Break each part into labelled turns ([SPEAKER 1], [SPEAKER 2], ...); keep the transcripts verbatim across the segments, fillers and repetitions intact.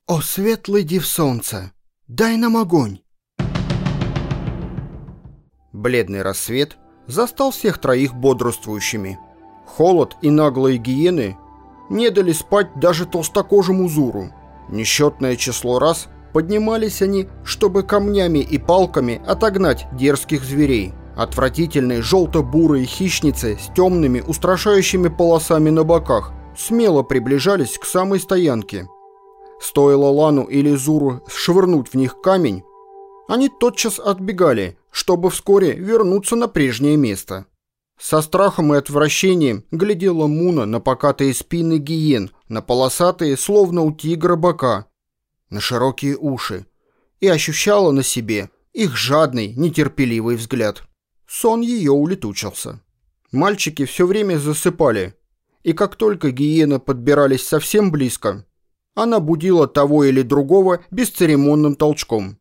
[SPEAKER 1] «О, светлый див солнца, дай нам огонь!» Бледный рассвет застал всех троих бодрствующими. Холод и наглые гиены не дали спать даже толстокожему Зуру. Несчетное число раз поднимались они, чтобы камнями и палками отогнать дерзких зверей. Отвратительные желто-бурые хищницы с темными устрашающими полосами на боках смело приближались к самой стоянке. Стоило Лану или Зуру швырнуть в них камень, они тотчас отбегали, чтобы вскоре вернуться на прежнее место. Со страхом и отвращением глядела Муна на покатые спины гиен, на полосатые, словно у тигра, бока, на широкие уши, и ощущала на себе их жадный, нетерпеливый взгляд. Сон ее улетучился. Мальчики все время засыпали, и как только гиены подбирались совсем близко, она будила того или другого бесцеремонным толчком.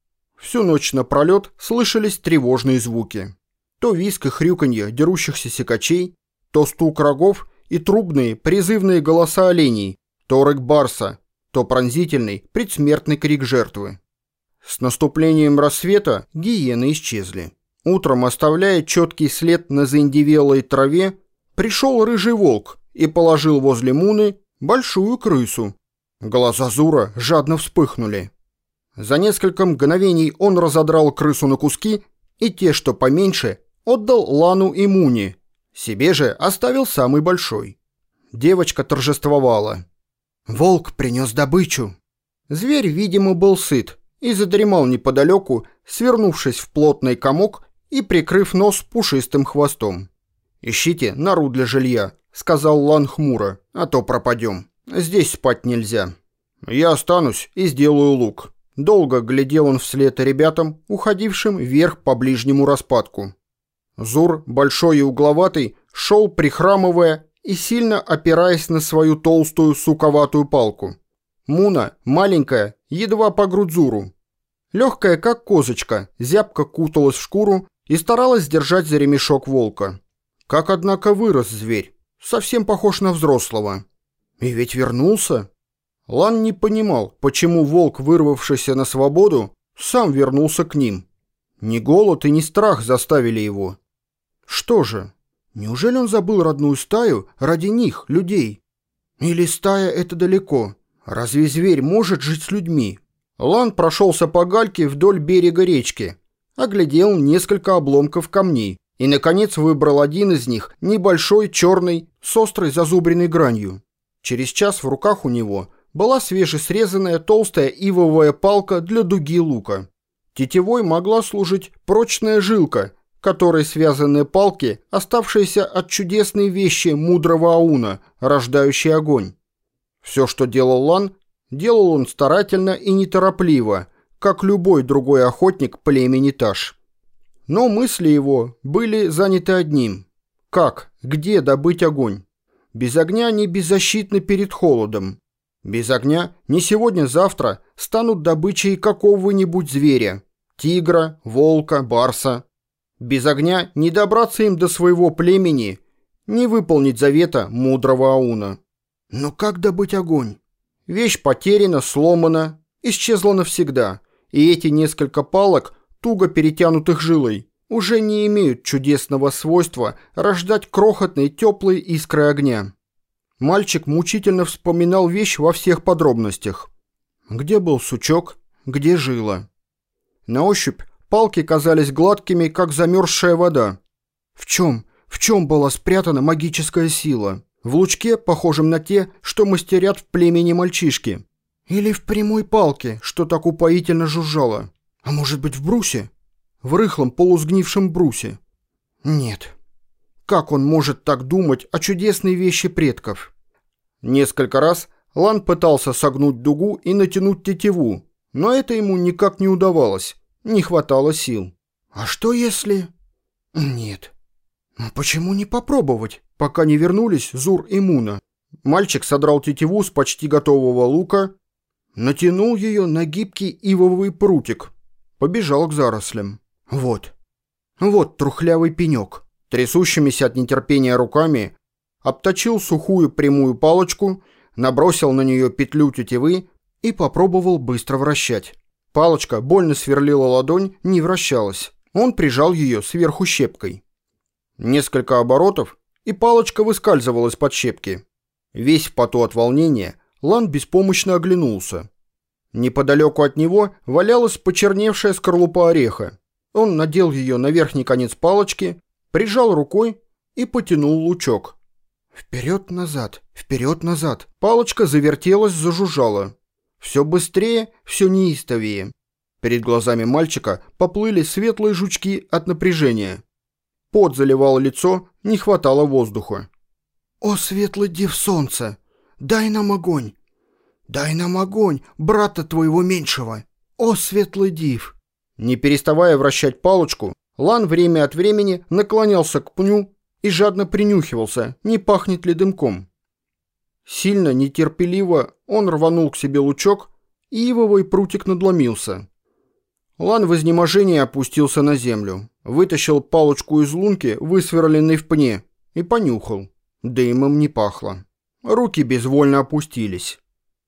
[SPEAKER 1] Всю ночь напролет слышались тревожные звуки. То визг и хрюканье дерущихся секачей, то стук рогов и трубные призывные голоса оленей, то рык барса, то пронзительный предсмертный крик жертвы. С наступлением рассвета гиены исчезли. Утром, оставляя четкий след на заиндевелой траве, пришел рыжий волк и положил возле Муны большую крысу. Глаза Зура жадно вспыхнули. За несколько мгновений он разодрал крысу на куски, и те, что поменьше, отдал Лану и Муне. Себе же оставил самый большой. Девочка торжествовала. «Волк принес добычу». Зверь, видимо, был сыт и задремал неподалеку, свернувшись в плотный комок и прикрыв нос пушистым хвостом. «Ищите нору для жилья», — сказал Лан хмуро, — «а то пропадем. Здесь спать нельзя. Я останусь и сделаю лук». Долго глядел он вслед ребятам, уходившим вверх по ближнему распадку. Зур, большой и угловатый, шел прихрамывая и сильно опираясь на свою толстую суковатую палку. Муна, маленькая, едва по грудь Зуру. Легкая, как козочка, зябко куталась в шкуру и старалась держать за ремешок волка. Как, однако, вырос зверь. Совсем похож на взрослого. И ведь вернулся. Лан не понимал, почему волк, вырвавшийся на свободу, сам вернулся к ним. Ни голод и ни страх заставили его. Что же, неужели он забыл родную стаю ради них, людей? Или стая — это далеко? Разве зверь может жить с людьми? Лан прошелся по гальке вдоль берега речки, оглядел несколько обломков камней и, наконец, выбрал один из них, небольшой, черный, с острой зазубренной гранью. Через час в руках у него была свежесрезанная толстая ивовая палка для дуги лука. Тетивой могла служить прочная жилка, которой связаны палки, оставшиеся от чудесной вещи мудрого Ауна, рождающей огонь. Все, что делал Лан, делал он старательно и неторопливо, как любой другой охотник племени Таш. Но мысли его были заняты одним. Как, где добыть огонь? Без огня они беззащитны перед холодом. Без огня не сегодня-завтра станут добычей какого-нибудь зверя. Тигра, волка, барса. Без огня не добраться им до своего племени, не выполнить завета мудрого Ауна. Но как добыть огонь? Вещь потеряна, сломана, исчезла навсегда, и эти несколько палок, туго перетянутых жилой, уже не имеют чудесного свойства рождать крохотные теплые искры огня. Мальчик мучительно вспоминал вещь во всех подробностях. Где был сучок, где жила. На ощупь палки казались гладкими, как замерзшая вода. В чем, в чем была спрятана магическая сила? В лучке, похожем на те, что мастерят в племени мальчишки? Или в прямой палке, что так упоительно жужжало? А может быть, в брусе? В рыхлом полусгнившем брусе? Нет. Как он может так думать о чудесной вещи предков? Несколько раз Лан пытался согнуть дугу и натянуть тетиву, но это ему никак не удавалось, не хватало сил. А что если... Нет. Почему не попробовать, пока не вернулись Зур и Муна? Мальчик содрал тетиву с почти готового лука, натянул ее на гибкий ивовый прутик, побежал к зарослям. Вот. Вот трухлявый пенек. Трясущимися от нетерпения руками обточил сухую прямую палочку, набросил на нее петлю тетивы и попробовал быстро вращать. Палочка больно сверлила ладонь, не вращалась. Он прижал ее сверху щепкой. Несколько оборотов, и палочка выскальзывала из-под щепки. Весь в поту от волнения, Лан беспомощно оглянулся. Неподалеку от него валялась почерневшая скорлупа ореха. Он надел ее на верхний конец палочки, прижал рукой и потянул лучок. Вперед-назад, вперед-назад. Палочка завертелась, зажужжала. Все быстрее, все неистовее. Перед глазами мальчика поплыли светлые жучки от напряжения. Пот заливал лицо, не хватало воздуха. «О, светлый див солнца, дай нам огонь! Дай нам огонь, брата твоего меньшего! О, светлый див!» Не переставая вращать палочку, Лан время от времени наклонялся к пню и жадно принюхивался, не пахнет ли дымком. Сильно, нетерпеливо он рванул к себе лучок, и ивовый прутик надломился. Лан в изнеможении опустился на землю, вытащил палочку из лунки, высверленной в пне, и понюхал. Дымом не пахло. Руки безвольно опустились.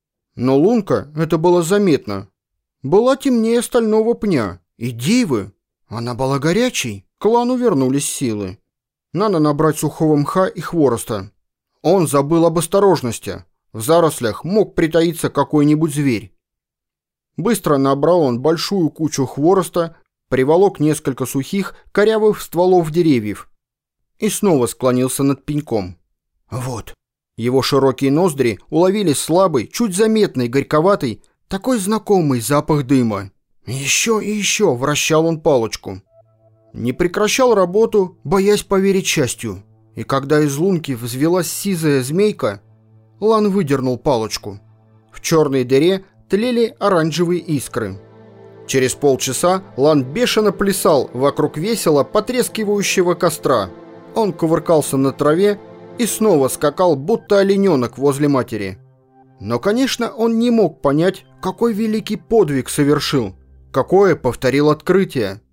[SPEAKER 1] Но лунка, это было заметно, была темнее стального пня. И дивы! Она была горячей. К Лану вернулись силы. Надо набрать сухого мха и хвороста. Он забыл об осторожности. В зарослях мог притаиться какой-нибудь зверь. Быстро набрал он большую кучу хвороста, приволок несколько сухих, корявых стволов деревьев и снова склонился над пеньком. Вот. Его широкие ноздри уловили слабый, чуть заметный, горьковатый, такой знакомый запах дыма. Еще и еще вращал он палочку. Не прекращал работу, боясь поверить счастью. И когда из лунки взвелась сизая змейка, Лан выдернул палочку. В черной дыре тлели оранжевые искры. Через полчаса Лан бешено плясал вокруг весело потрескивающего костра. Он кувыркался на траве и снова скакал, будто олененок возле матери. Но, конечно, он не мог понять, какой великий подвиг совершил, какое повторил открытие.